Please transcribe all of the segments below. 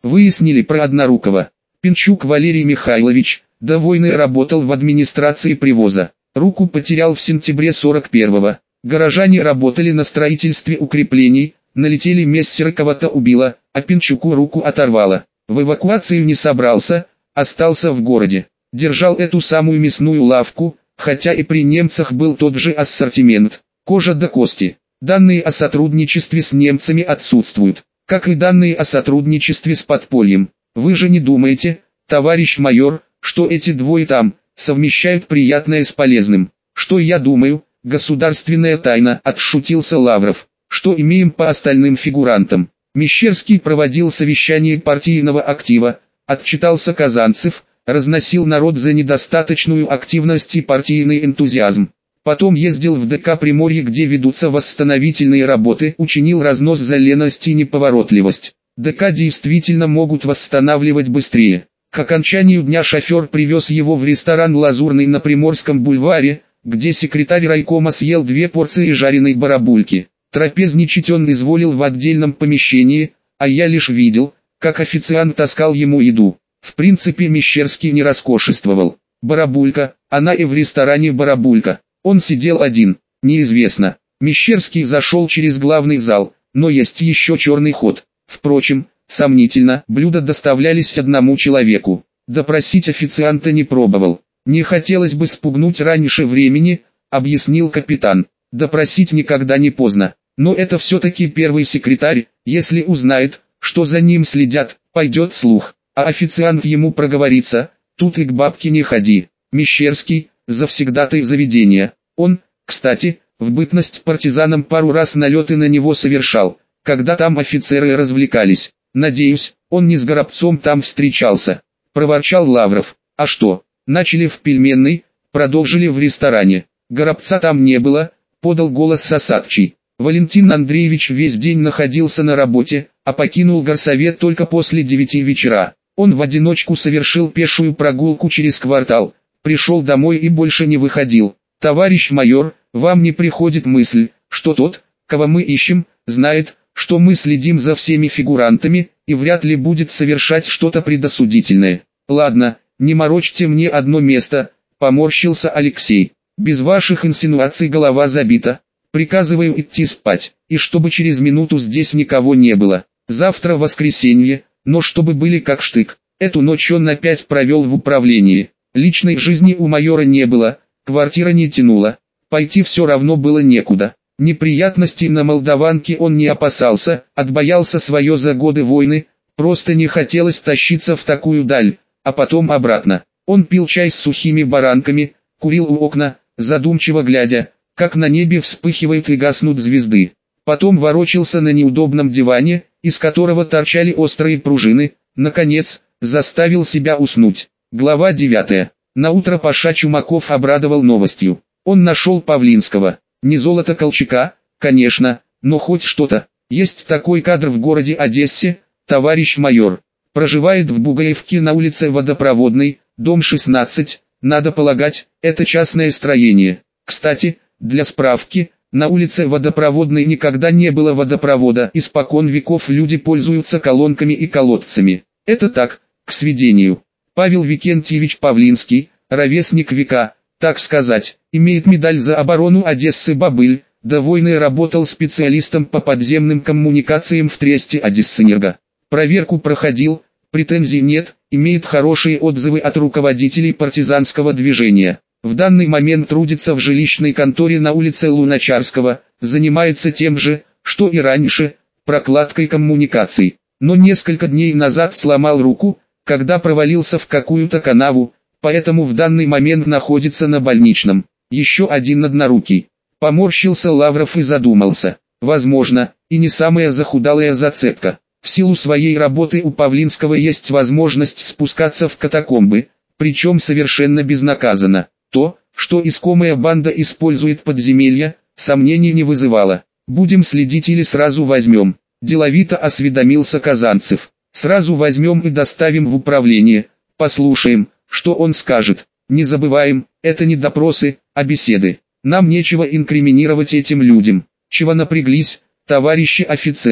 Выяснили про Однорукого. Пинчук Валерий Михайлович, довольный, работал в администрации привоза. Руку потерял в сентябре 41-го. Горожане работали на строительстве укреплений, налетели мессеры, кого-то убило, а Пинчуку руку оторвало. В эвакуацию не собрался, остался в городе. Держал эту самую мясную лавку, хотя и при немцах был тот же ассортимент, кожа до кости. Данные о сотрудничестве с немцами отсутствуют, как и данные о сотрудничестве с подпольем. Вы же не думаете, товарищ майор, что эти двое там совмещают приятное с полезным? Что я думаю, государственная тайна, отшутился Лавров. Что имеем по остальным фигурантам? Мещерский проводил совещание партийного актива, отчитался Казанцев, разносил народ за недостаточную активность и партийный энтузиазм. Потом ездил в ДК Приморье, где ведутся восстановительные работы, учинил разнос за леность и неповоротливость. ДК действительно могут восстанавливать быстрее. К окончанию дня шофер привез его в ресторан «Лазурный» на Приморском бульваре, где секретарь райкома съел 2 порции жареной барабульки. Трапезничать он изволил в отдельном помещении, а я лишь видел, как официант таскал ему еду. В принципе, Мещерский не роскошествовал. Барабулька, она и в ресторане барабулька. Он сидел один, неизвестно. Мещерский зашел через главный зал, но есть еще черный ход. Впрочем, сомнительно, блюда доставлялись одному человеку. Допросить официанта не пробовал. Не хотелось бы спугнуть раньше времени, объяснил капитан. Допросить никогда не поздно. Но это все-таки первый секретарь, если узнает, что за ним следят, пойдет слух. А официант ему проговорится, тут и к бабке не ходи. Мещерский, завсегдатай заведения. Он, кстати, в бытность партизаном пару раз налеты на него совершал, когда там офицеры развлекались. Надеюсь, он не с Горобцом там встречался. Проворчал Лавров. А что, начали в пельменной, продолжили в ресторане. Горобца там не было, подал голос Сосадчий. Валентин Андреевич весь день находился на работе, а покинул горсовет только после 9 вечера. Он в одиночку совершил пешую прогулку через квартал, пришел домой и больше не выходил. Товарищ майор, вам не приходит мысль, что тот, кого мы ищем, знает, что мы следим за всеми фигурантами, и вряд ли будет совершать что-то предосудительное. Ладно, не морочьте мне одно место, поморщился Алексей. Без ваших инсинуаций голова забита. Приказываю идти спать, и чтобы через минуту здесь никого не было. Завтра воскресенье, но чтобы были как штык. Эту ночь он опять провел в управлении. Личной жизни у майора не было, квартира не тянула. Пойти все равно было некуда. Неприятностей на Молдаванке он не опасался, отбоялся свое за годы войны, просто не хотелось тащиться в такую даль, а потом обратно. Он пил чай с сухими баранками, курил у окна, задумчиво глядя, как на небе вспыхивают и гаснут звезды. Потом ворочался на неудобном диване, из которого торчали острые пружины, наконец, заставил себя уснуть. Глава 9. Наутро Паша Чумаков обрадовал новостью. Он нашел Павлинского. Не золото Колчака, конечно, но хоть что-то. Есть такой кадр в городе Одессе, товарищ майор. Проживает в Бугаевке на улице Водопроводной, дом 16, надо полагать, это частное строение. Кстати, для справки, на улице Водопроводной никогда не было водопровода, испокон веков люди пользуются колонками и колодцами. Это так, к сведению. Павел Викентьевич Павлинский, ровесник века, так сказать, имеет медаль за оборону Одессы Бобыль, до войны работал специалистом по подземным коммуникациям в Тресте Одессэнерго. Проверку проходил, претензий нет, имеет хорошие отзывы от руководителей партизанского движения. В данный момент трудится в жилищной конторе на улице Луначарского, занимается тем же, что и раньше, прокладкой коммуникаций. Но несколько дней назад сломал руку, когда провалился в какую-то канаву, поэтому в данный момент находится на больничном. Еще один однорукий. Поморщился Лавров и задумался. Возможно, и не самая захудалая зацепка. В силу своей работы у Павлинского есть возможность спускаться в катакомбы, причем совершенно безнаказанно. То, что искомая банда использует подземелья, сомнений не вызывало. Будем следить или сразу возьмем? Деловито осведомился Казанцев. Сразу возьмем и доставим в управление, послушаем, что он скажет. Не забываем, это не допросы, а беседы. Нам нечего инкриминировать этим людям. Чего напряглись, товарищи офицеры?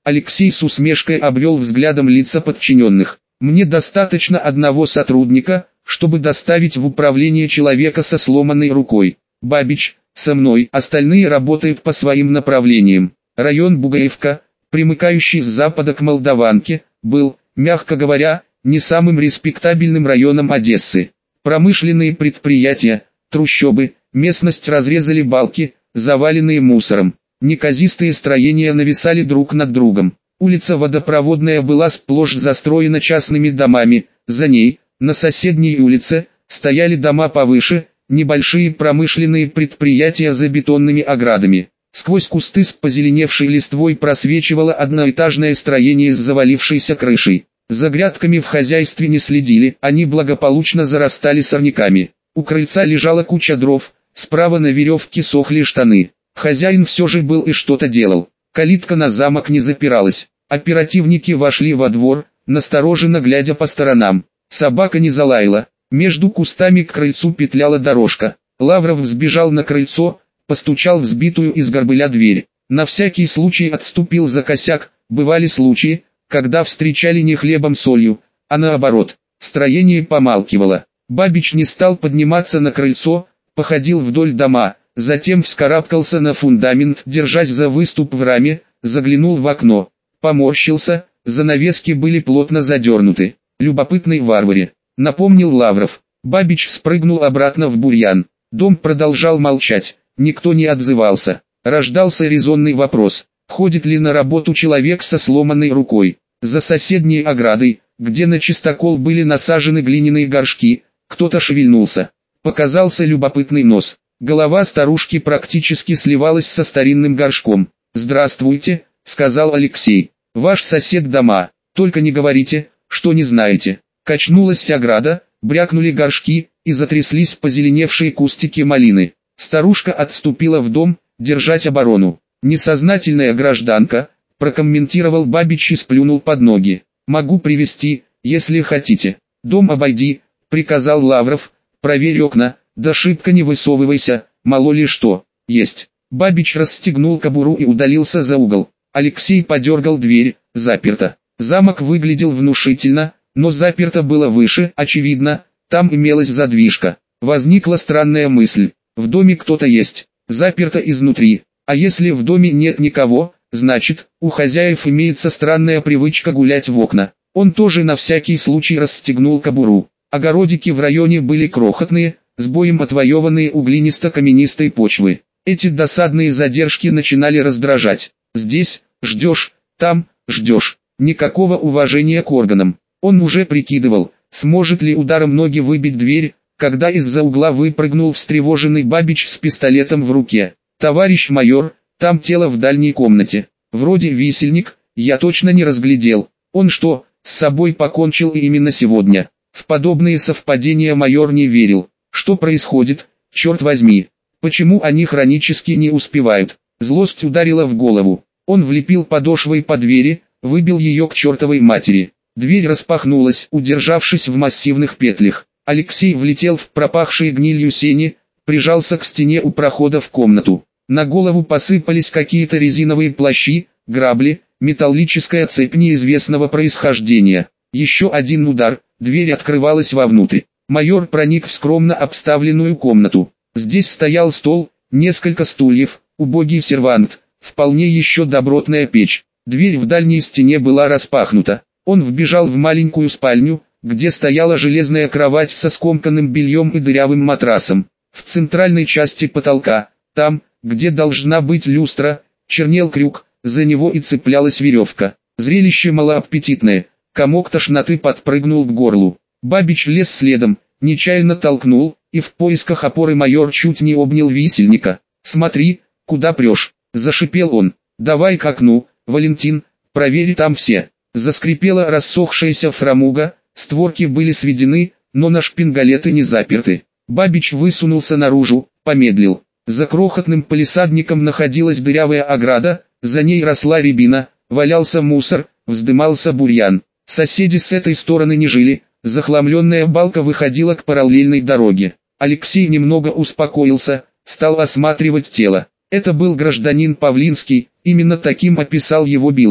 Алексей с усмешкой обвел взглядом лица подчиненных. Мне достаточно одного сотрудника, чтобы доставить в управление человека со сломанной рукой. Бабич, со мной, остальные работают по своим направлениям. Район Бугаевка, примыкающий с запада к Молдаванке, был, мягко говоря, не самым респектабельным районом Одессы. Промышленные предприятия, трущобы, местность разрезали балки, заваленные мусором. Неказистые строения нависали друг над другом. Улица Водопроводная была сплошь застроена частными домами, за ней, на соседней улице, стояли дома повыше, небольшие промышленные предприятия за бетонными оградами. Сквозь кусты с позеленевшей листвой просвечивало одноэтажное строение с завалившейся крышей. За грядками в хозяйстве не следили, они благополучно зарастали сорняками. У крыльца лежала куча дров, справа на веревке сохли штаны. Хозяин все же был и что-то делал. Калитка на замок не запиралась. Оперативники вошли во двор, настороженно глядя по сторонам. Собака не залаяла. Между кустами к крыльцу петляла дорожка. Лавров взбежал на крыльцо, постучал в сбитую из горбыля дверь. На всякий случай отступил за косяк. Бывали случаи, когда встречали не хлебом-солью, а наоборот. Строение помалкивало. Бабич не стал подниматься на крыльцо, походил вдоль дома, затем вскарабкался на фундамент, держась за выступ в раме, заглянул в окно. Поморщился, занавески были плотно задернуты. Любопытный варваре, напомнил Лавров. Бабич спрыгнул обратно в бурьян. Дом продолжал молчать, никто не отзывался. Рождался резонный вопрос, ходит ли на работу человек со сломанной рукой. За соседней оградой, где на чистокол были насажены глиняные горшки, кто-то шевельнулся. Показался любопытный нос. Голова старушки практически сливалась со старинным горшком. «Здравствуйте», — сказал Алексей. «Ваш сосед дома, только не говорите, что не знаете». Качнулась ограда, брякнули горшки, и затряслись позеленевшие кустики малины. Старушка отступила в дом, держать оборону. «Несознательная гражданка», — прокомментировал Бабич и сплюнул под ноги. «Могу привезти, если хотите». «Дом обойди», — приказал Лавров. «Проверь окна, да шибко не высовывайся, мало ли что». «Есть». Бабич расстегнул кобуру и удалился за угол. Алексей подергал дверь, заперто. Замок выглядел внушительно, но заперто было выше, очевидно, там имелась задвижка. Возникла странная мысль, в доме кто-то есть, заперто изнутри. А если в доме нет никого, значит, у хозяев имеется странная привычка гулять в окна. Он тоже на всякий случай расстегнул кобуру. Огородики в районе были крохотные, с боем отвоеванные у глинисто-каменистой почвы. Эти досадные задержки начинали раздражать. Здесь ждешь, там ждешь. Никакого уважения к органам. Он уже прикидывал, сможет ли ударом ноги выбить дверь, когда из-за угла выпрыгнул встревоженный Бабич с пистолетом в руке. «Товарищ майор, там тело в дальней комнате. Вроде висельник, я точно не разглядел. Он что, с собой покончил и именно сегодня?» В подобные совпадения майор не верил. Что происходит, черт возьми? Почему они хронически не успевают? Злость ударила в голову. Он влепил подошвой по двери, выбил ее к чертовой матери. Дверь распахнулась, удержавшись в массивных петлях. Алексей влетел в пропахшие гнилью сени, прижался к стене у прохода в комнату. На голову посыпались какие-то резиновые плащи, грабли, металлическая цепь неизвестного происхождения. Еще один удар, дверь открывалась вовнутрь. Майор проник в скромно обставленную комнату. Здесь стоял стол, несколько стульев, убогий сервант, вполне еще добротная печь. Дверь в дальней стене была распахнута. Он вбежал в маленькую спальню, где стояла железная кровать со скомканным бельем и дырявым матрасом. В центральной части потолка, там, где должна быть люстра, чернел крюк, за него и цеплялась веревка. Зрелище малоаппетитное, комок тошноты подпрыгнул к горлу. Бабич лез следом, нечаянно толкнул, и в поисках опоры майор чуть не обнял висельника. «Смотри, куда прешь», — зашипел он. «Давай к окну, Валентин, проверь там все». Заскрипела рассохшаяся фрамуга, створки были сведены, но на шпингалеты не заперты. Бабич высунулся наружу, помедлил. За крохотным палисадником находилась дырявая ограда, за ней росла рябина, валялся мусор, вздымался бурьян. Соседи с этой стороны не жили, захламленная балка выходила к параллельной дороге. Алексей немного успокоился, стал осматривать тело. Это был гражданин Павлинский, именно таким описал его Билык.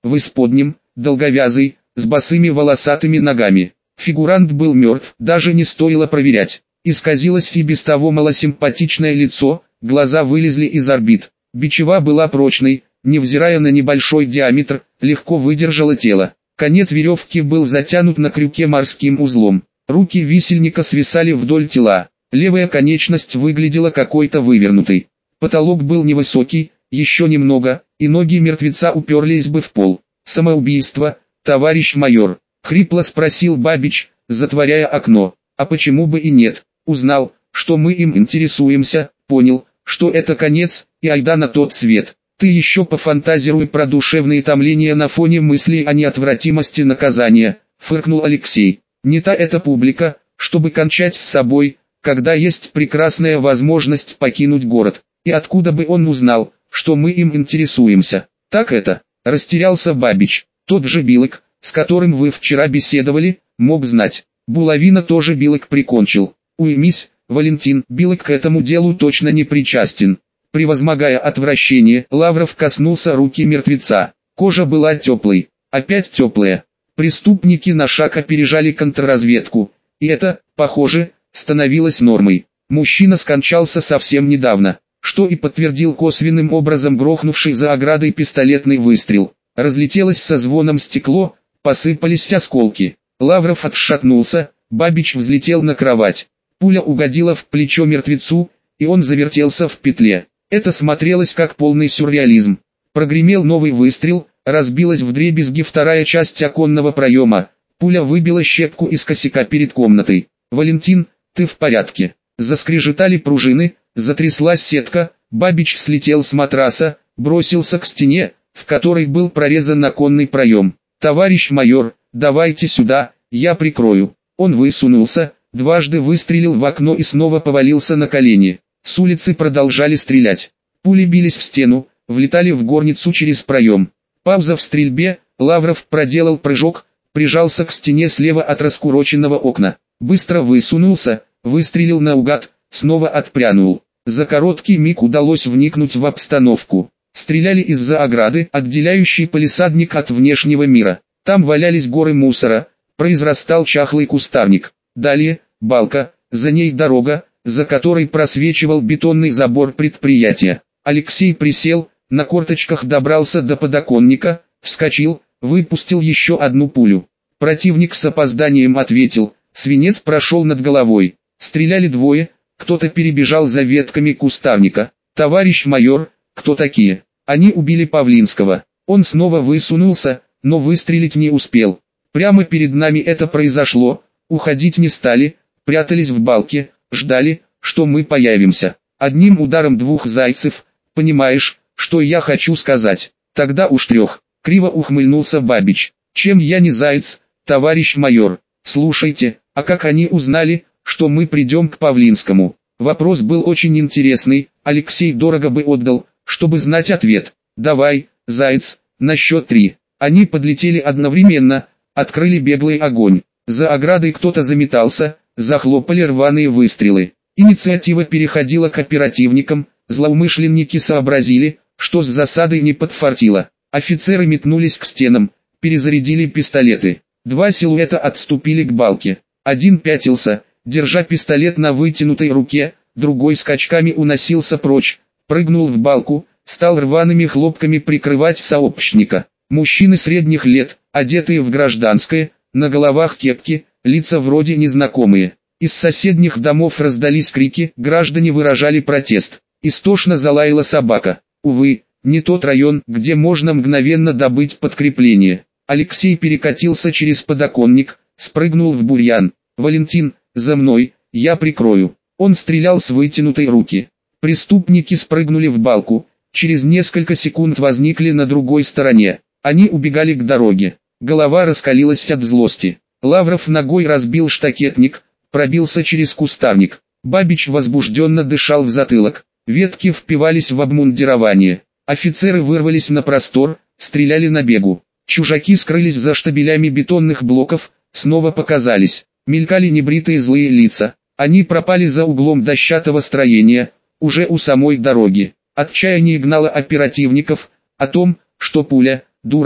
в исподнем, долговязый, с босыми волосатыми ногами. Фигурант был мертв, даже не стоило проверять. Исказилось и без того малосимпатичное лицо, глаза вылезли из орбит. Бичева была прочной, невзирая на небольшой диаметр, легко выдержала тело. Конец веревки был затянут на крюке морским узлом. Руки висельника свисали вдоль тела. Левая конечность выглядела какой-то вывернутой. Потолок был невысокий, еще немного, и ноги мертвеца уперлись бы в пол. «Самоубийство, товарищ майор?» — хрипло спросил Бабич, затворяя окно. «А почему бы и нет? Узнал, что мы им интересуемся, понял, что это конец, и айда на тот свет. Ты еще пофантазируй про душевные томления на фоне мыслей о неотвратимости наказания», — фыркнул Алексей. «Не та эта публика, чтобы кончать с собой, когда есть прекрасная возможность покинуть город. И откуда бы он узнал, что мы им интересуемся?» «Так это», — растерялся Бабич. «Тот же Билык, с которым вы вчера беседовали, мог знать. Булавина тоже Билык прикончил. Уймись, Валентин, Билык к этому делу точно не причастен». Превозмогая отвращение, Лавров коснулся руки мертвеца. Кожа была теплой, опять теплая. Преступники на шаг опережали контрразведку, и это, похоже, становилось нормой. Мужчина скончался совсем недавно, что и подтвердил косвенным образом грохнувший за оградой пистолетный выстрел. Разлетелось со звоном стекло, посыпались осколки. Лавров отшатнулся, Бабич взлетел на кровать. Пуля угодила в плечо мертвецу, и он завертелся в петле. Это смотрелось как полный сюрреализм. Прогремел новый выстрел, разбилась вдребезги вторая часть оконного проема. Пуля выбила щепку из косяка перед комнатой. «Валентин, ты в порядке?» Заскрежетали пружины, затряслась сетка, Бабич слетел с матраса, бросился к стене, в которой был прорезан оконный проем. «Товарищ майор, давайте сюда, я прикрою». Он высунулся, дважды выстрелил в окно и снова повалился на колени. С улицы продолжали стрелять. Пули бились в стену, влетали в горницу через проем. Пауза в стрельбе, Лавров проделал прыжок, прижался к стене слева от раскуроченного окна. Быстро высунулся, выстрелил наугад, снова отпрянул. За короткий миг удалось вникнуть в обстановку. Стреляли из-за ограды, отделяющей палисадник от внешнего мира. Там валялись горы мусора, произрастал чахлый кустарник. Далее, балка, за ней дорога, за которой просвечивал бетонный забор предприятия. Алексей присел, на корточках добрался до подоконника, вскочил, выпустил еще одну пулю. Противник с опозданием ответил, свинец прошел над головой. Стреляли двое, кто-то перебежал за ветками кустарника. «Товарищ майор, кто такие?» «Они убили Павлинского». Он снова высунулся, но выстрелить не успел. Прямо перед нами это произошло, уходить не стали, прятались в балке, ждали, что мы появимся. Одним ударом двух зайцев, понимаешь, что я хочу сказать? Тогда уж трех. Криво ухмыльнулся Бабич. Чем я не заяц, товарищ майор? Слушайте, а как они узнали, что мы придем к Павлинскому? Вопрос был очень интересный, Алексей дорого бы отдал, чтобы знать ответ. Давай, заяц, на счет 3. Они подлетели одновременно, открыли беглый огонь. За оградой кто-то заметался, захлопали рваные выстрелы. Инициатива переходила к оперативникам, злоумышленники сообразили, что с засадой не подфартило. Офицеры метнулись к стенам, перезарядили пистолеты. Два силуэта отступили к балке. Один пятился, держа пистолет на вытянутой руке, другой скачками уносился прочь, прыгнул в балку, стал рваными хлопками прикрывать сообщника. Мужчины средних лет, одетые в гражданское, на головах кепки, лица вроде незнакомые. Из соседних домов раздались крики, граждане выражали протест. Истошно залаяла собака. Увы, не тот район, где можно мгновенно добыть подкрепление. Алексей перекатился через подоконник, спрыгнул в бурьян. «Валентин, за мной, я прикрою». Он стрелял с вытянутой руки. Преступники спрыгнули в балку, через несколько секунд возникли на другой стороне. Они убегали к дороге. Голова раскалилась от злости. Лавров ногой разбил штакетник, пробился через кустарник. Бабич возбужденно дышал в затылок. Ветки впивались в обмундирование. Офицеры вырвались на простор, стреляли на бегу. Чужаки скрылись за штабелями бетонных блоков, снова показались. Мелькали небритые злые лица. Они пропали за углом дощатого строения, уже у самой дороги. Отчаяние гнало оперативников, о том, что пуля, дура,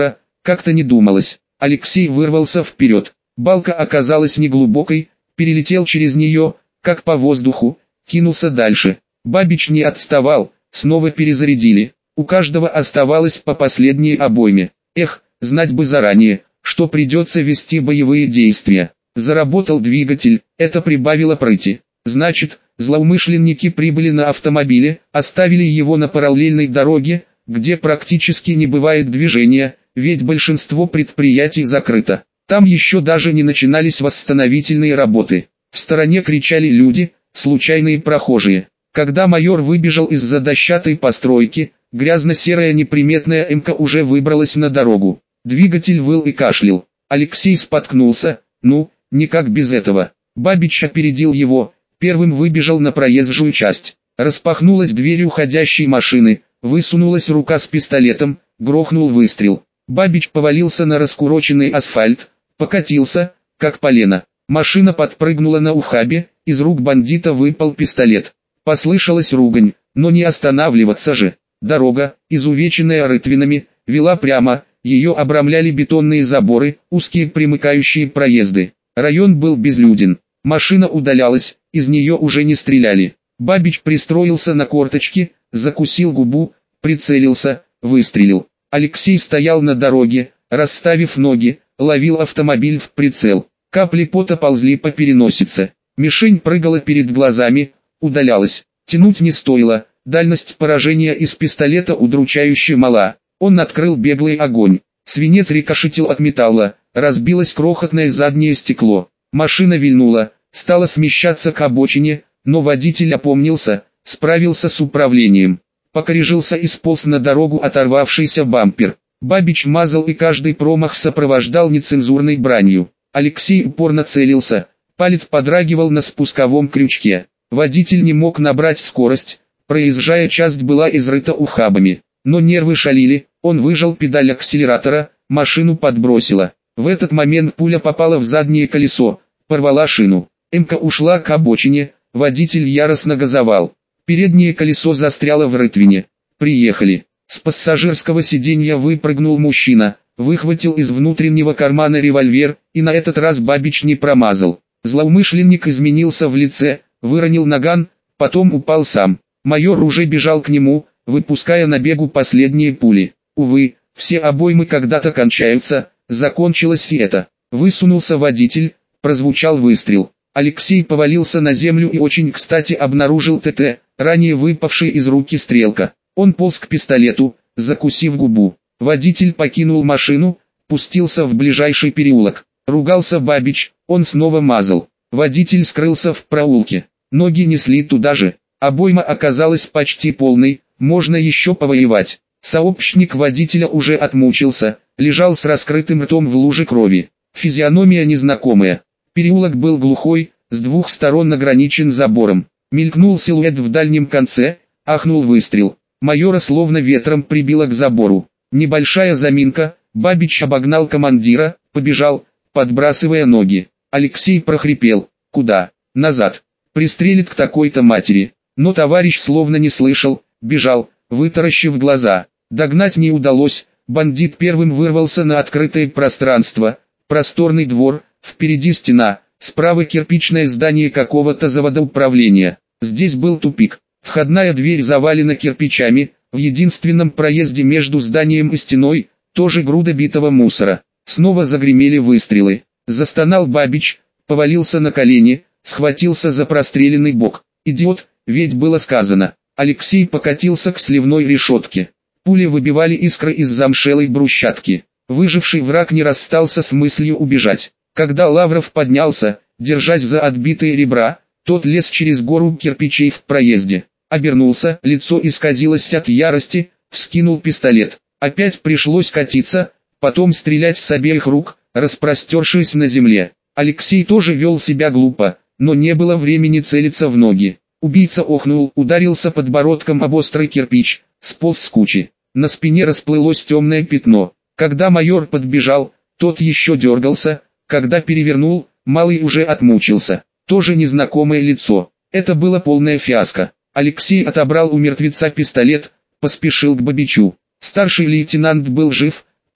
как-то не думалось. Алексей вырвался вперед. Балка оказалась неглубокой, перелетел через нее, как по воздуху, кинулся дальше. Бабич не отставал, снова перезарядили. У каждого оставалось по последней обойме. Эх, знать бы заранее, что придется вести боевые действия. Заработал двигатель, это прибавило прыти. Значит, злоумышленники прибыли на автомобиле, оставили его на параллельной дороге, где практически не бывает движения, ведь большинство предприятий закрыто. Там еще даже не начинались восстановительные работы. В стороне кричали люди, случайные прохожие. Когда майор выбежал из-за дощатой постройки, грязно-серая неприметная МК уже выбралась на дорогу. Двигатель выл и кашлял. Алексей споткнулся, никак без этого. Бабич опередил его, первым выбежал на проезжую часть. Распахнулась дверь уходящей машины, высунулась рука с пистолетом, грохнул выстрел. Бабич повалился на раскуроченный асфальт, покатился, как полено. Машина подпрыгнула на ухабе, из рук бандита выпал пистолет. Послышалась ругань, но не останавливаться же. Дорога, изувеченная рытвинами, вела прямо, ее обрамляли бетонные заборы, узкие примыкающие проезды. Район был безлюден. Машина удалялась, из нее уже не стреляли. Бабич пристроился на корточки, закусил губу, прицелился, выстрелил. Алексей стоял на дороге, расставив ноги, ловил автомобиль в прицел. Капли пота ползли по переносице. Мишень прыгала перед глазами, удалялась. Тянуть не стоило, дальность поражения из пистолета удручающе мала. Он открыл беглый огонь. Свинец рикошетил от металла, разбилось крохотное заднее стекло. Машина вильнула, стала смещаться к обочине, но водитель опомнился, справился с управлением. Покорежился и сполз на дорогу оторвавшийся бампер. Бабич мазал и каждый промах сопровождал нецензурной бранью. Алексей упорно целился, палец подрагивал на спусковом крючке. Водитель не мог набрать скорость, проезжая часть была изрыта ухабами. Но нервы шалили, он выжал педаль акселератора, машину подбросило. В этот момент пуля попала в заднее колесо, порвала шину. МК ушла к обочине, водитель яростно газовал. Переднее колесо застряло в рытвине. Приехали. С пассажирского сиденья выпрыгнул мужчина, выхватил из внутреннего кармана револьвер, и на этот раз Бабич не промазал. Злоумышленник изменился в лице, выронил наган, потом упал сам. Майор уже бежал к нему, выпуская на бегу последние пули. Увы, все обоймы когда-то кончаются, закончилось и это. Высунулся водитель, прозвучал выстрел. Алексей повалился на землю и очень кстати обнаружил ТТ, ранее выпавший из руки стрелка. Он полз к пистолету, закусив губу. Водитель покинул машину, пустился в ближайший переулок. Ругался Бабич, он снова мазал. Водитель скрылся в проулке. Ноги несли туда же. Обойма оказалась почти полной, можно еще повоевать. Сообщник водителя уже отмучился, лежал с раскрытым ртом в луже крови. Физиономия незнакомая. Переулок был глухой, с двух сторон ограничен забором. Мелькнул силуэт в дальнем конце, ахнул выстрел. Майора словно ветром прибило к забору. Небольшая заминка, Бабич обогнал командира, побежал, подбрасывая ноги. Алексей прохрипел: «Куда? Назад. Пристрелит к такой-то матери». Но товарищ словно не слышал, бежал, вытаращив глаза. Догнать не удалось, бандит первым вырвался на открытое пространство. Просторный двор, впереди стена, справа кирпичное здание какого-то заводоуправления. Здесь был тупик. Входная дверь завалена кирпичами, в единственном проезде между зданием и стеной, тоже груда битого мусора. Снова загремели выстрелы. Застонал Бабич, повалился на колени, схватился за простреленный бок. «Идиот, ведь было сказано». Алексей покатился к сливной решетке. Пули выбивали искры из замшелой брусчатки. Выживший враг не расстался с мыслью убежать. Когда Лавров поднялся, держась за отбитые ребра, тот лез через гору кирпичей в проезде. Обернулся, лицо исказилось от ярости, вскинул пистолет. Опять пришлось катиться, потом стрелять с обеих рук, распростершись на земле. Алексей тоже вел себя глупо, но не было времени целиться в ноги. Убийца охнул, ударился подбородком об острый кирпич, сполз с кучи. На спине расплылось темное пятно. Когда майор подбежал, тот еще дергался, когда перевернул, малый уже отмучился. Тоже незнакомое лицо. Это было полное фиаско. Алексей отобрал у мертвеца пистолет, поспешил к Бабичу. Старший лейтенант был жив,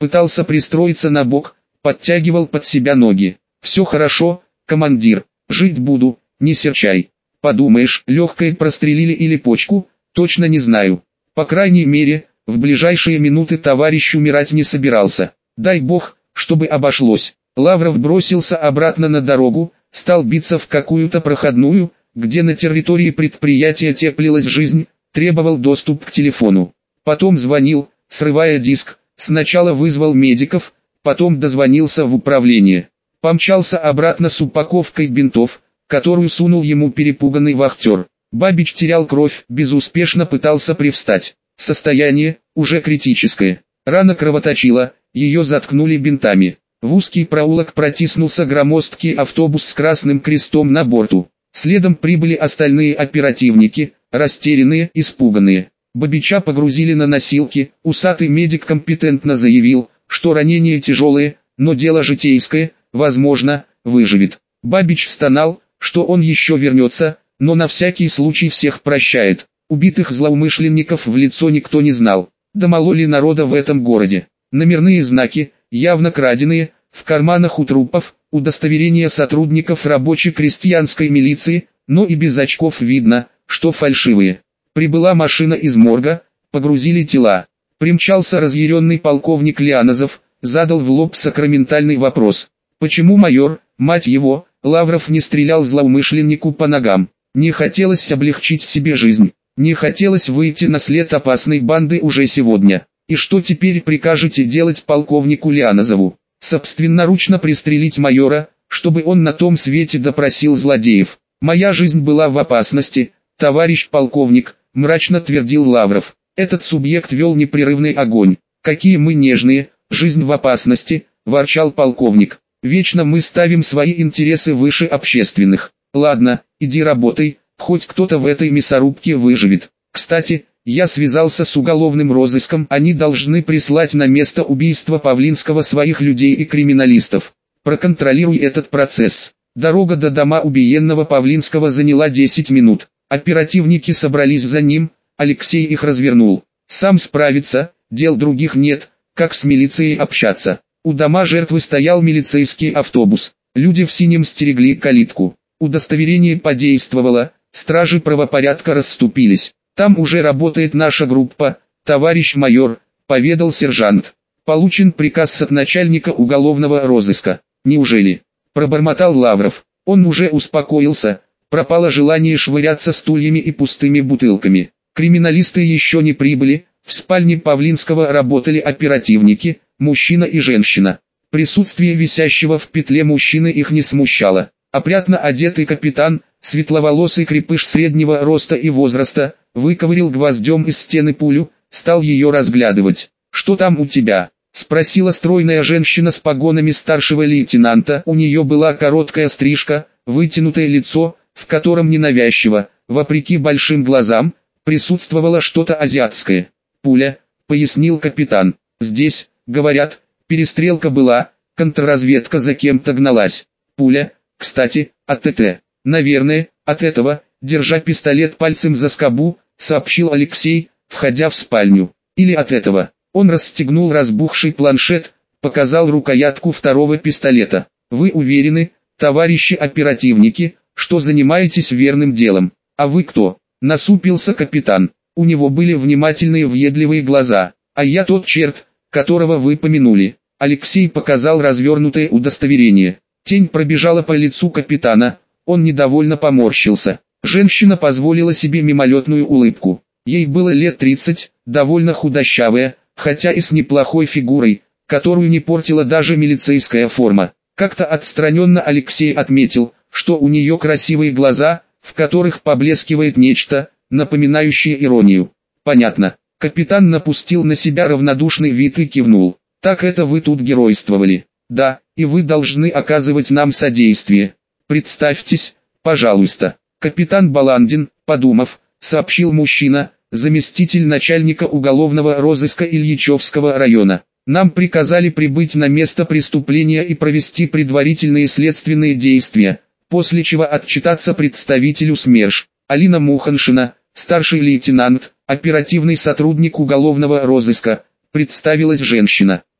пытался пристроиться на бок, подтягивал под себя ноги. «Все хорошо, командир, жить буду, не серчай. Подумаешь, легкое прострелили или почку, точно не знаю. По крайней мере, в ближайшие минуты товарищ умирать не собирался. Дай бог, чтобы обошлось». Лавров бросился обратно на дорогу, стал биться в какую-то проходную, где на территории предприятия теплилась жизнь, требовал доступ к телефону. Потом звонил, срывая диск, сначала вызвал медиков, потом дозвонился в управление. Помчался обратно с упаковкой бинтов, которую сунул ему перепуганный вахтер. Бабич терял кровь, безуспешно пытался привстать. Состояние уже критическое. Рана кровоточила, ее заткнули бинтами. В узкий проулок протиснулся громоздкий автобус с красным крестом на борту. Следом прибыли остальные оперативники, растерянные, испуганные. Бабича погрузили на носилки, усатый медик компетентно заявил, что ранение тяжелое, но дело житейское, возможно, выживет. Бабич стонал, что он еще вернется, но на всякий случай всех прощает. Убитых злоумышленников в лицо никто не знал. Да мало ли народа в этом городе. Номерные знаки, явно краденые, в карманах у трупов, удостоверения сотрудников рабоче-крестьянской милиции, но и без очков видно, что фальшивые. Прибыла машина из морга, погрузили тела. Примчался разъяренный полковник Лианозов, задал в лоб сакраментальный вопрос. Почему майор, мать его, Лавров не стрелял злоумышленнику по ногам? Не хотелось облегчить себе жизнь, не хотелось выйти на след опасной банды уже сегодня. И что теперь прикажете делать полковнику Лианозову? Собственноручно пристрелить майора, чтобы он на том свете допросил злодеев. Моя жизнь была в опасности, товарищ полковник, мрачно твердил Лавров. Этот субъект вел непрерывный огонь. Какие мы нежные, жизнь в опасности, ворчал полковник. Вечно мы ставим свои интересы выше общественных. Ладно, иди работай, хоть кто-то в этой мясорубке выживет. Кстати, я связался с уголовным розыском, они должны прислать на место убийства Павлинского своих людей и криминалистов. Проконтролируй этот процесс. Дорога до дома убиенного Павлинского заняла 10 минут. Оперативники собрались за ним, Алексей их развернул. Сам справится, дел других нет, как с милицией общаться. У дома жертвы стоял милицейский автобус. Люди в синем стерегли калитку. Удостоверение подействовало, стражи правопорядка расступились. Там уже работает наша группа, товарищ майор, поведал сержант. Получен приказ от начальника уголовного розыска. Неужели? Пробормотал Лавров. Он уже успокоился, пропало желание швыряться стульями и пустыми бутылками. Криминалисты еще не прибыли, в спальне Павлинского работали оперативники, мужчина и женщина. Присутствие висящего в петле мужчины их не смущало. Опрятно одетый капитан, светловолосый крепыш среднего роста и возраста, выковырил гвоздем из стены пулю, стал ее разглядывать. «Что там у тебя?» — спросила стройная женщина с погонами старшего лейтенанта. У нее была короткая стрижка, вытянутое лицо, в котором ненавязчиво, вопреки большим глазам, присутствовало что-то азиатское. «Пуля», — пояснил капитан. «Здесь, говорят, перестрелка была, контрразведка за кем-то гналась. Пуля, кстати, от ТТ. Наверное, от этого», держа пистолет пальцем за скобу, сообщил Алексей, входя в спальню. «Или от этого». Он расстегнул разбухший планшет, показал рукоятку второго пистолета. «Вы уверены, товарищи оперативники, что занимаетесь верным делом? А вы кто?» — насупился капитан. У него были внимательные въедливые глаза. «А я тот черт, которого вы помянули». Алексей показал развернутое удостоверение. Тень пробежала по лицу капитана, он недовольно поморщился. Женщина позволила себе мимолетную улыбку. Ей было лет 30, довольно худощавая, хотя и с неплохой фигурой, которую не портила даже милицейская форма. Как-то отстраненно Алексей отметил, что у нее красивые глаза, в которых поблескивает нечто, напоминающее иронию. «Понятно». Капитан напустил на себя равнодушный вид и кивнул. «Так это вы тут геройствовали?» «Да, и вы должны оказывать нам содействие. Представьтесь, пожалуйста». «Капитан Баландин», подумав, сообщил мужчина, заместитель начальника уголовного розыска Ильичевского района. «Нам приказали прибыть на место преступления и провести предварительные следственные действия, после чего отчитаться представителю СМЕРШ. Алина Муханшина, старший лейтенант, оперативный сотрудник уголовного розыска», представилась женщина.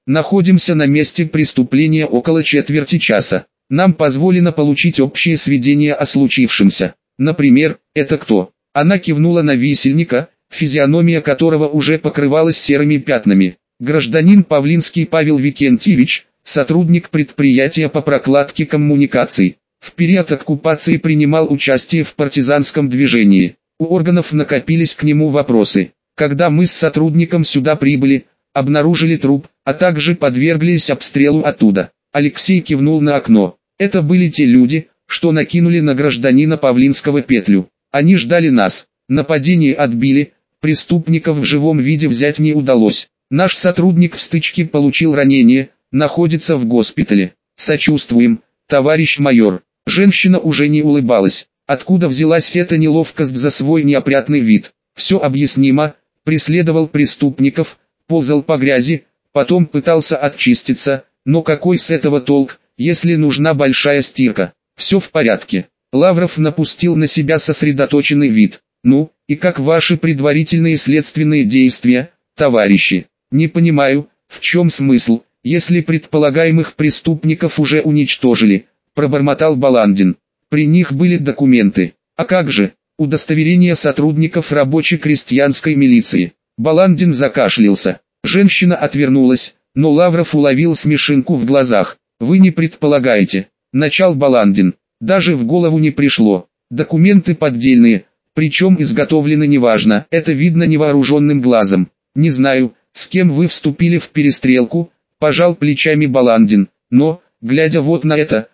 Находимся на месте преступления около четверти часа. Нам позволено получить общее сведения о случившемся. Например, это кто? Она кивнула на висельника, физиономия которого уже покрывалась серыми пятнами. Гражданин Павлинский Павел Викентьевич, сотрудник предприятия по прокладке коммуникаций. В период оккупации принимал участие в партизанском движении. У органов накопились к нему вопросы. Когда мы с сотрудником сюда прибыли, обнаружили труп, а также подверглись обстрелу оттуда. Алексей кивнул на окно. Это были те люди, что накинули на гражданина Павлинского петлю. Они ждали нас. Нападение отбили, преступников в живом виде взять не удалось. Наш сотрудник в стычке получил ранение, находится в госпитале. Сочувствуем, товарищ майор. Женщина уже не улыбалась. Откуда взялась эта неловкость за свой неопрятный вид? Все объяснимо. Преследовал преступников, ползал по грязи, потом пытался очиститься, но какой с этого толк, если нужна большая стирка? Все в порядке. Лавров напустил на себя сосредоточенный вид. Ну, и как ваши предварительные следственные действия, товарищи? Не понимаю, в чем смысл, если предполагаемых преступников уже уничтожили, пробормотал Баландин. При них были документы. А как же? Удостоверение сотрудников рабоче-крестьянской милиции. Баландин закашлялся. Женщина отвернулась, но Лавров уловил смешинку в глазах. Вы не предполагаете, начал Баландин. Даже в голову не пришло. Документы поддельные, причем изготовлены неважно, это видно невооруженным глазом. Не знаю, с кем вы вступили в перестрелку, пожал плечами Баландин, но, глядя вот на это,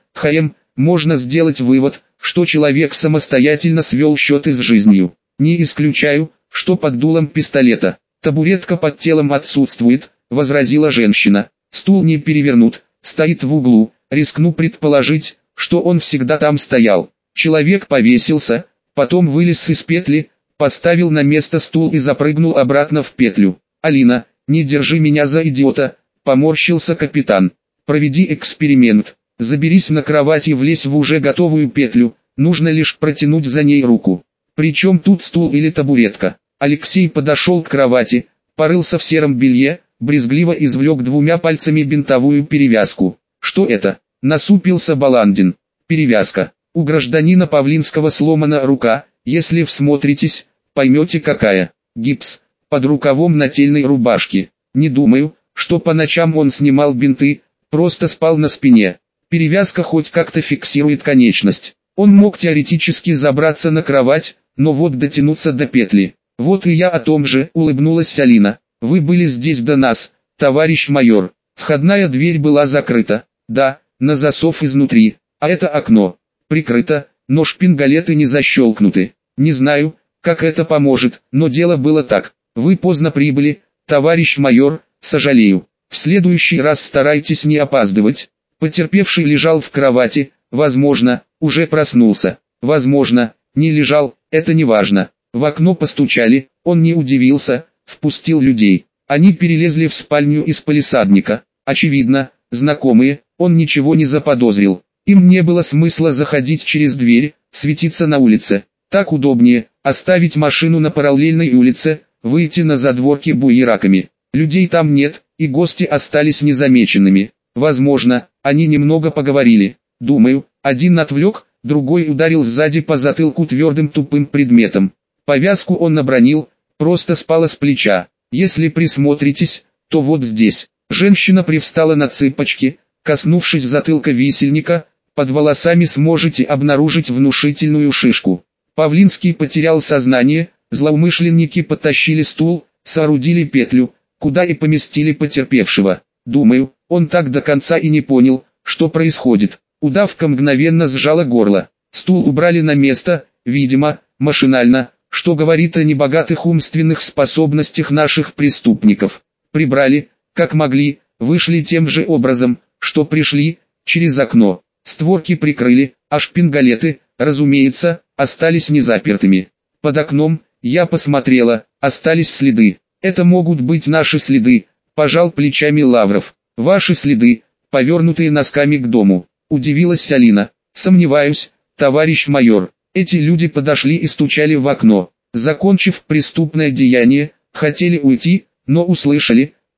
можно сделать вывод, что человек самостоятельно свел счеты с жизнью. Не исключаю, что под дулом пистолета. Табуретка под телом отсутствует, возразила женщина. Стул не перевернут, стоит в углу, рискну предположить, что он всегда там стоял. Человек повесился, потом вылез из петли, поставил на место стул и запрыгнул обратно в петлю. Алина, не держи меня за идиота, поморщился капитан. Проведи эксперимент. Заберись на кровать и влезь в уже готовую петлю, нужно лишь протянуть за ней руку. Причем тут стул или табуретка? Алексей подошел к кровати, порылся в сером белье, брезгливо извлек двумя пальцами бинтовую перевязку. Что это? Насупился Баландин. Перевязка. У гражданина Павлинского сломана рука, если всмотритесь, поймете какая. Гипс, под рукавом нательной рубашки. Не думаю, что по ночам он снимал бинты, просто спал на спине. Перевязка хоть как-то фиксирует конечность. Он мог теоретически забраться на кровать, но вот дотянуться до петли. Вот и я о том же, улыбнулась Алина. Вы были здесь до нас, товарищ майор. Входная дверь была закрыта. Да, на засов изнутри. А это окно прикрыто, но шпингалеты не защелкнуты. Не знаю, как это поможет, но дело было так. Вы поздно прибыли, товарищ майор, сожалею. В следующий раз старайтесь не опаздывать. Потерпевший лежал в кровати, возможно, уже проснулся. Возможно, не лежал, это не важно. В окно постучали, он не удивился, впустил людей. Они перелезли в спальню из палисадника. Очевидно, знакомые, он ничего не заподозрил. Им не было смысла заходить через дверь, светиться на улице. Так удобнее, оставить машину на параллельной улице, выйти на задворки буераками. Людей там нет, и гости остались незамеченными. Возможно, они немного поговорили. Думаю, один отвлек, другой ударил сзади по затылку твердым тупым предметом. Повязку он набронил, просто спала с плеча. Если присмотритесь, то вот здесь. Женщина привстала на цыпочки, коснувшись затылка висельника, под волосами сможете обнаружить внушительную шишку. Павлинский потерял сознание, злоумышленники подтащили стул, соорудили петлю, куда и поместили потерпевшего. Думаю, он так до конца и не понял, что происходит. Удавка мгновенно сжала горло. Стул убрали на место, видимо, машинально, что говорит о небогатых умственных способностях наших преступников. Прибрали, как могли, вышли тем же образом, что пришли, через окно. Створки прикрыли, а шпингалеты, разумеется, остались незапертыми. Под окном, я посмотрела, остались следы. Это могут быть наши следы, пожал плечами Лавров. Ваши следы, повернутые носками к дому. Удивилась Алина. Сомневаюсь, товарищ майор. Эти люди подошли и стучали в окно. Закончив преступное деяние, хотели уйти, но услышали,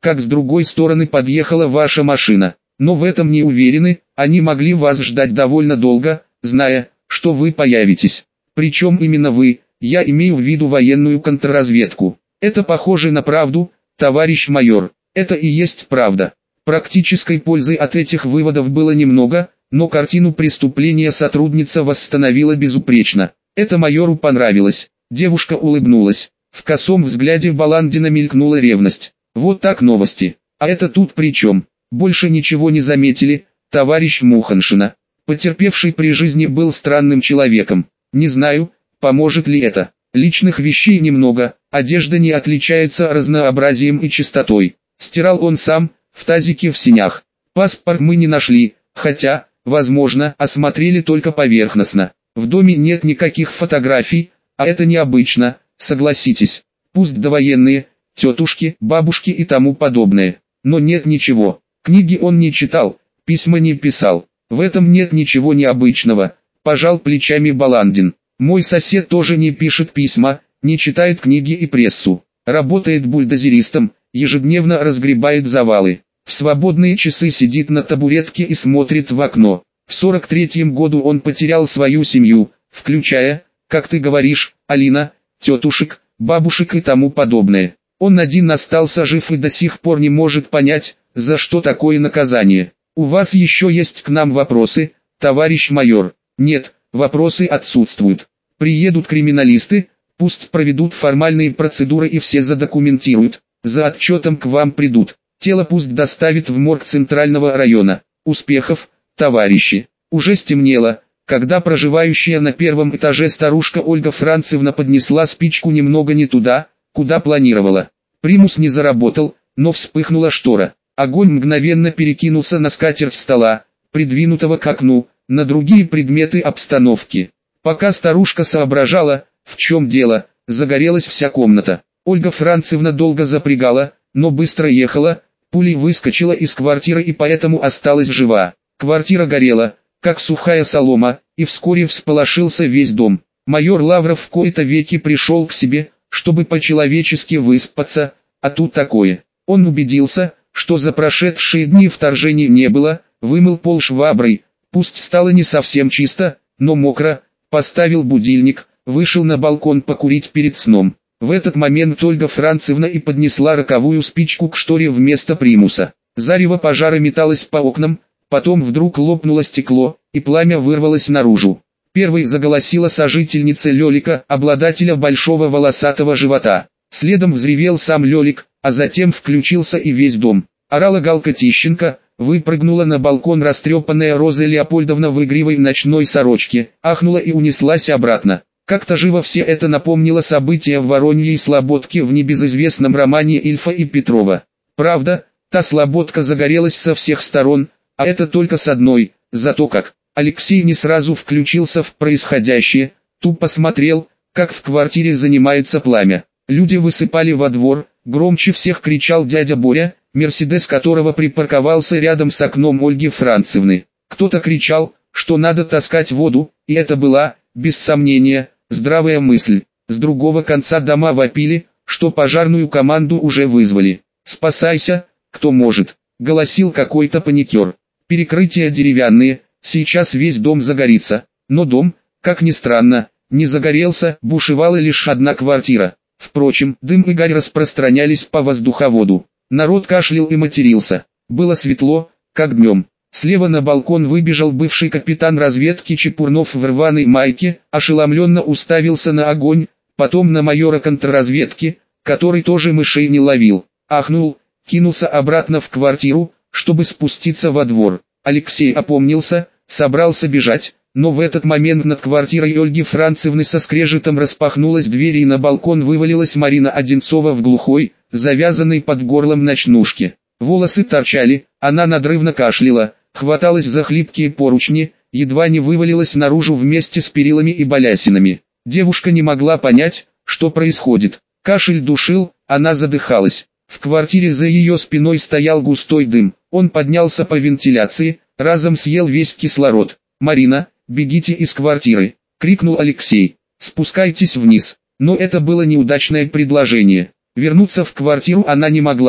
как с другой стороны подъехала ваша машина. Но в этом не уверены, они могли вас ждать довольно долго, зная, что вы появитесь. Причем именно вы, я имею в виду военную контрразведку. Это похоже на правду, товарищ майор. Это и есть правда. Практической пользы от этих выводов было немного, но картину преступления сотрудница восстановила безупречно. Это майору понравилось. Девушка улыбнулась. В косом взгляде Баландина мелькнула ревность. Вот так новости. А это тут при чем? Больше ничего не заметили, товарищ Муханшина. Потерпевший при жизни был странным человеком. Не знаю, поможет ли это. Личных вещей немного, одежда не отличается разнообразием и чистотой. Стирал он сам, в тазике в синях. Паспорт мы не нашли, хотя, возможно, осмотрели только поверхностно. В доме нет никаких фотографий, а это необычно, согласитесь. Пусть довоенные, тетушки, бабушки и тому подобное. Но нет ничего. Книги он не читал, письма не писал. В этом нет ничего необычного, пожал плечами Баландин. Мой сосед тоже не пишет письма, не читает книги и прессу. Работает бульдозеристом, ежедневно разгребает завалы. В свободные часы сидит на табуретке и смотрит в окно. В 43-м году он потерял свою семью, включая, как ты говоришь, Алина, тетушек, бабушек и тому подобное. Он один остался жив и до сих пор не может понять, за что такое наказание. У вас еще есть к нам вопросы, товарищ майор? Нет, вопросы отсутствуют. Приедут криминалисты, пусть проведут формальные процедуры и все задокументируют. За отчетом к вам придут. Тело пусть доставят в морг Центрального района. Успехов, товарищи. Уже стемнело, когда проживающая на первом этаже старушка Ольга Францевна поднесла спичку немного не туда, куда планировала. Примус не заработал, но вспыхнула штора. Огонь мгновенно перекинулся на скатерть стола, придвинутого к окну, на другие предметы обстановки. Пока старушка соображала, в чем дело, загорелась вся комната. Ольга Францевна долго запрягала, но быстро ехала, пулей выскочила из квартиры и поэтому осталась жива. Квартира горела, как сухая солома, и вскоре всполошился весь дом. Майор Лавров в кои-то веки пришел к себе, чтобы по-человечески выспаться, а тут такое. Он убедился, что за прошедшие дни вторжений не было, вымыл пол шваброй, пусть стало не совсем чисто, но мокро, поставил будильник, вышел на балкон покурить перед сном. В этот момент Ольга Францевна и поднесла роковую спичку к шторе вместо примуса. Зарево пожара металось по окнам, потом вдруг лопнуло стекло, и пламя вырвалось наружу. Первой заголосила сожительница Лёлика, обладателя большого волосатого живота. Следом взревел сам Лёлик, а затем включился и весь дом. Орала Галка Тищенко, выпрыгнула на балкон растрепанная Роза Леопольдовна в игривой ночной сорочке, ахнула и унеслась обратно. Как-то живо все это напомнило события в Воронье и Слободке в небезызвестном романе Ильфа и Петрова. Правда, та Слободка загорелась со всех сторон, а это только с одной, зато как. Алексей не сразу включился в происходящее, тупо смотрел, как в квартире занимается пламя. Люди высыпали во двор, громче всех кричал дядя Боря, Мерседес которого припарковался рядом с окном Ольги Францевны. Кто-то кричал, что надо таскать воду, и это была, без сомнения, здравая мысль. С другого конца дома вопили, что пожарную команду уже вызвали. «Спасайся, кто может», — голосил какой-то паникер. Перекрытия деревянные, сейчас весь дом загорится. Но дом, как ни странно, не загорелся, бушевала лишь одна квартира. Впрочем, дым и гарь распространялись по воздуховоду. Народ кашлял и матерился. Было светло, как днем. Слева на балкон выбежал бывший капитан разведки Чепурнов в рваной майке, ошеломленно уставился на огонь, потом на майора контрразведки, который тоже мышей не ловил. Ахнул, кинулся обратно в квартиру, чтобы спуститься во двор. Алексей опомнился, собрался бежать, но в этот момент над квартирой Ольги Францевны со скрежетом распахнулась дверь и на балкон вывалилась Марина Одинцова в глухой, завязанной под горлом ночнушке. Волосы торчали, она надрывно кашляла, хваталась за хлипкие поручни, едва не вывалилась наружу вместе с перилами и балясинами. Девушка не могла понять, что происходит. Кашель душил, она задыхалась. В квартире за ее спиной стоял густой дым. Он поднялся по вентиляции, разом съел весь кислород. «Марина, бегите из квартиры!» — крикнул Алексей. «Спускайтесь вниз!» Но это было неудачное предложение. Вернуться в квартиру она не могла,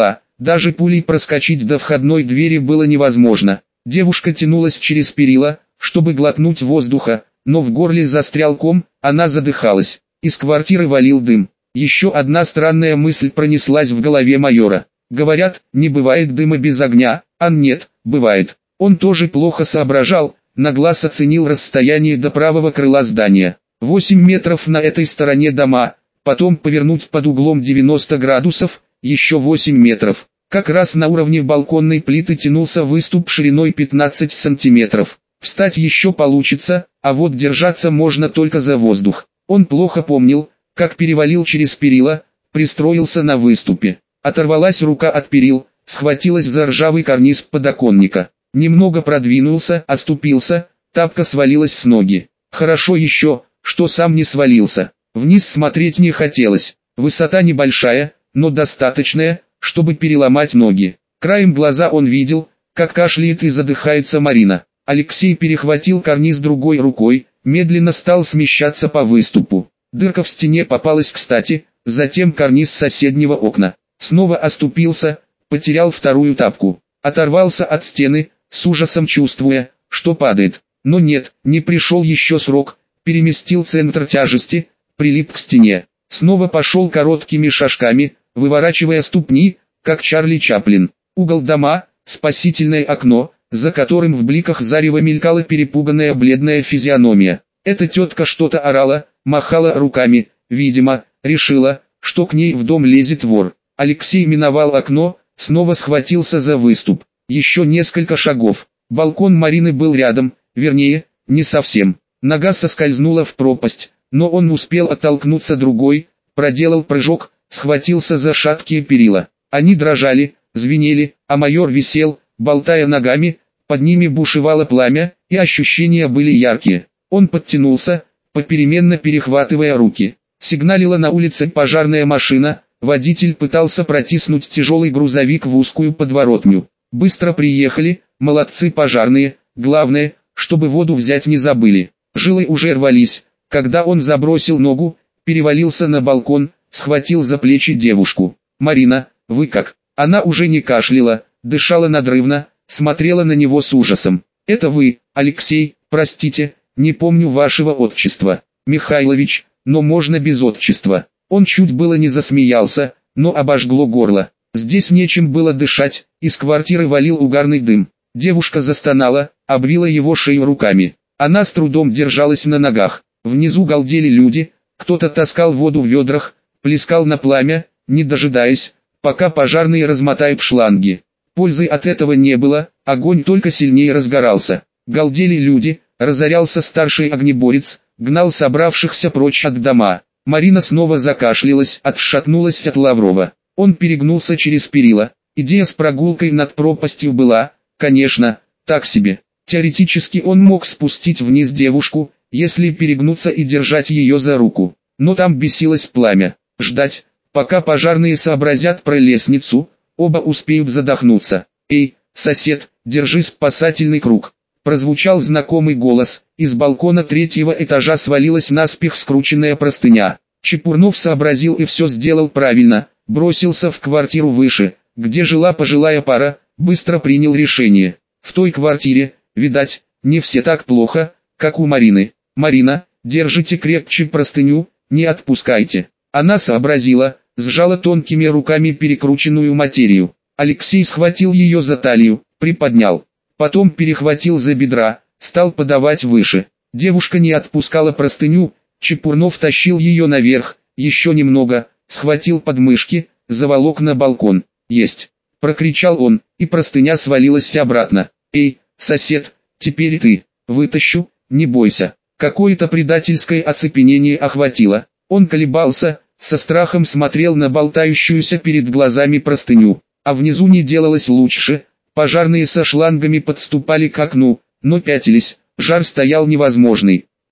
Даже пулей проскочить до входной двери было невозможно. Девушка тянулась через перила, чтобы глотнуть воздуха, но в горле застрял ком, она задыхалась. Из квартиры валил дым. Еще одна странная мысль пронеслась в голове майора. Говорят, не бывает дыма без огня, а нет, бывает. Он тоже плохо соображал, на глаз оценил расстояние до правого крыла здания. 8 метров на этой стороне дома, потом повернуть под углом 90 градусов, еще 8 метров. Как раз на уровне балконной плиты тянулся выступ шириной 15 сантиметров. Встать еще получится, а вот держаться можно только за воздух. Он плохо помнил, как перевалил через перила, пристроился на выступе. Оторвалась рука от перил, схватилась за ржавый карниз подоконника. Немного продвинулся, оступился, тапка свалилась с ноги. Хорошо еще, что сам не свалился. Вниз смотреть не хотелось. Высота небольшая, но достаточная, чтобы переломать ноги. Краем глаза он видел, как кашляет и задыхается Марина. Алексей перехватил карниз другой рукой, медленно стал смещаться по выступу. Дырка в стене попалась кстати, затем карниз соседнего окна. Снова оступился, потерял вторую тапку. Оторвался от стены, с ужасом чувствуя, что падает. Но нет, не пришел еще срок, переместил центр тяжести, прилип к стене. Снова пошел короткими шажками, выворачивая ступни, как Чарли Чаплин. Угол дома, спасительное окно, за которым в бликах зарева мелькала перепуганная бледная физиономия. Эта тетка что-то орала, махала руками, видимо, решила, что к ней в дом лезет вор. Алексей миновал окно, снова схватился за выступ. Еще несколько шагов. Балкон Марины был рядом, вернее, не совсем. Нога соскользнула в пропасть, но он успел оттолкнуться другой, проделал прыжок, схватился за шаткие перила. Они дрожали, звенели, а майор висел, болтая ногами, под ними бушевало пламя, и ощущения были яркие. Он подтянулся, попеременно перехватывая руки. Сигналила на улице пожарная машина, водитель пытался протиснуть тяжелый грузовик в узкую подворотню. Быстро приехали, молодцы пожарные, главное, чтобы воду взять не забыли. Жилы уже рвались, когда он забросил ногу, перевалился на балкон, схватил за плечи девушку. «Марина, вы как?» Она уже не кашляла, дышала надрывно, смотрела на него с ужасом. «Это вы, Алексей, простите, не помню вашего отчества. Михайлович, но можно без отчества». Он чуть было не засмеялся, но обожгло горло. Здесь нечем было дышать, из квартиры валил угарный дым. Девушка застонала, обвила его шею руками. Она с трудом держалась на ногах. Внизу галдели люди, кто-то таскал воду в ведрах, плескал на пламя, не дожидаясь, пока пожарные размотают шланги. Пользы от этого не было, огонь только сильнее разгорался. Галдели люди, разорялся старший огнеборец, гнал собравшихся прочь от дома. Марина снова закашлялась, отшатнулась от Лаврова. Он перегнулся через перила. Идея с прогулкой над пропастью была, конечно, так себе. Теоретически он мог спустить вниз девушку, если перегнуться и держать ее за руку. Но там бесилось пламя. Ждать, пока пожарные сообразят про лестницу, оба успеют задохнуться. «Эй, сосед, держи спасательный круг!» Прозвучал знакомый голос, из балкона 3-го этажа свалилась наспех скрученная простыня. Чепурнов сообразил и все сделал правильно, бросился в квартиру выше, где жила пожилая пара, быстро принял решение. В той квартире, видать, не все так плохо, как у Марины. «Марина, держите крепче простыню, не отпускайте». Она сообразила, сжала тонкими руками перекрученную материю. Алексей схватил ее за талию, приподнял. Потом перехватил за бедра, стал подавать выше. Девушка не отпускала простыню, Чепурнов тащил ее наверх, еще немного, схватил подмышки, заволок на балкон. «Есть!» — прокричал он, и простыня свалилась обратно. «Эй, сосед, теперь ты, вытащу, не бойся». Какое-то предательское оцепенение охватило. Он колебался, со страхом смотрел на болтающуюся перед глазами простыню, а внизу не делалось лучше. Пожарные со шлангами подступали к окну, но пятились, жар стоял невозможный.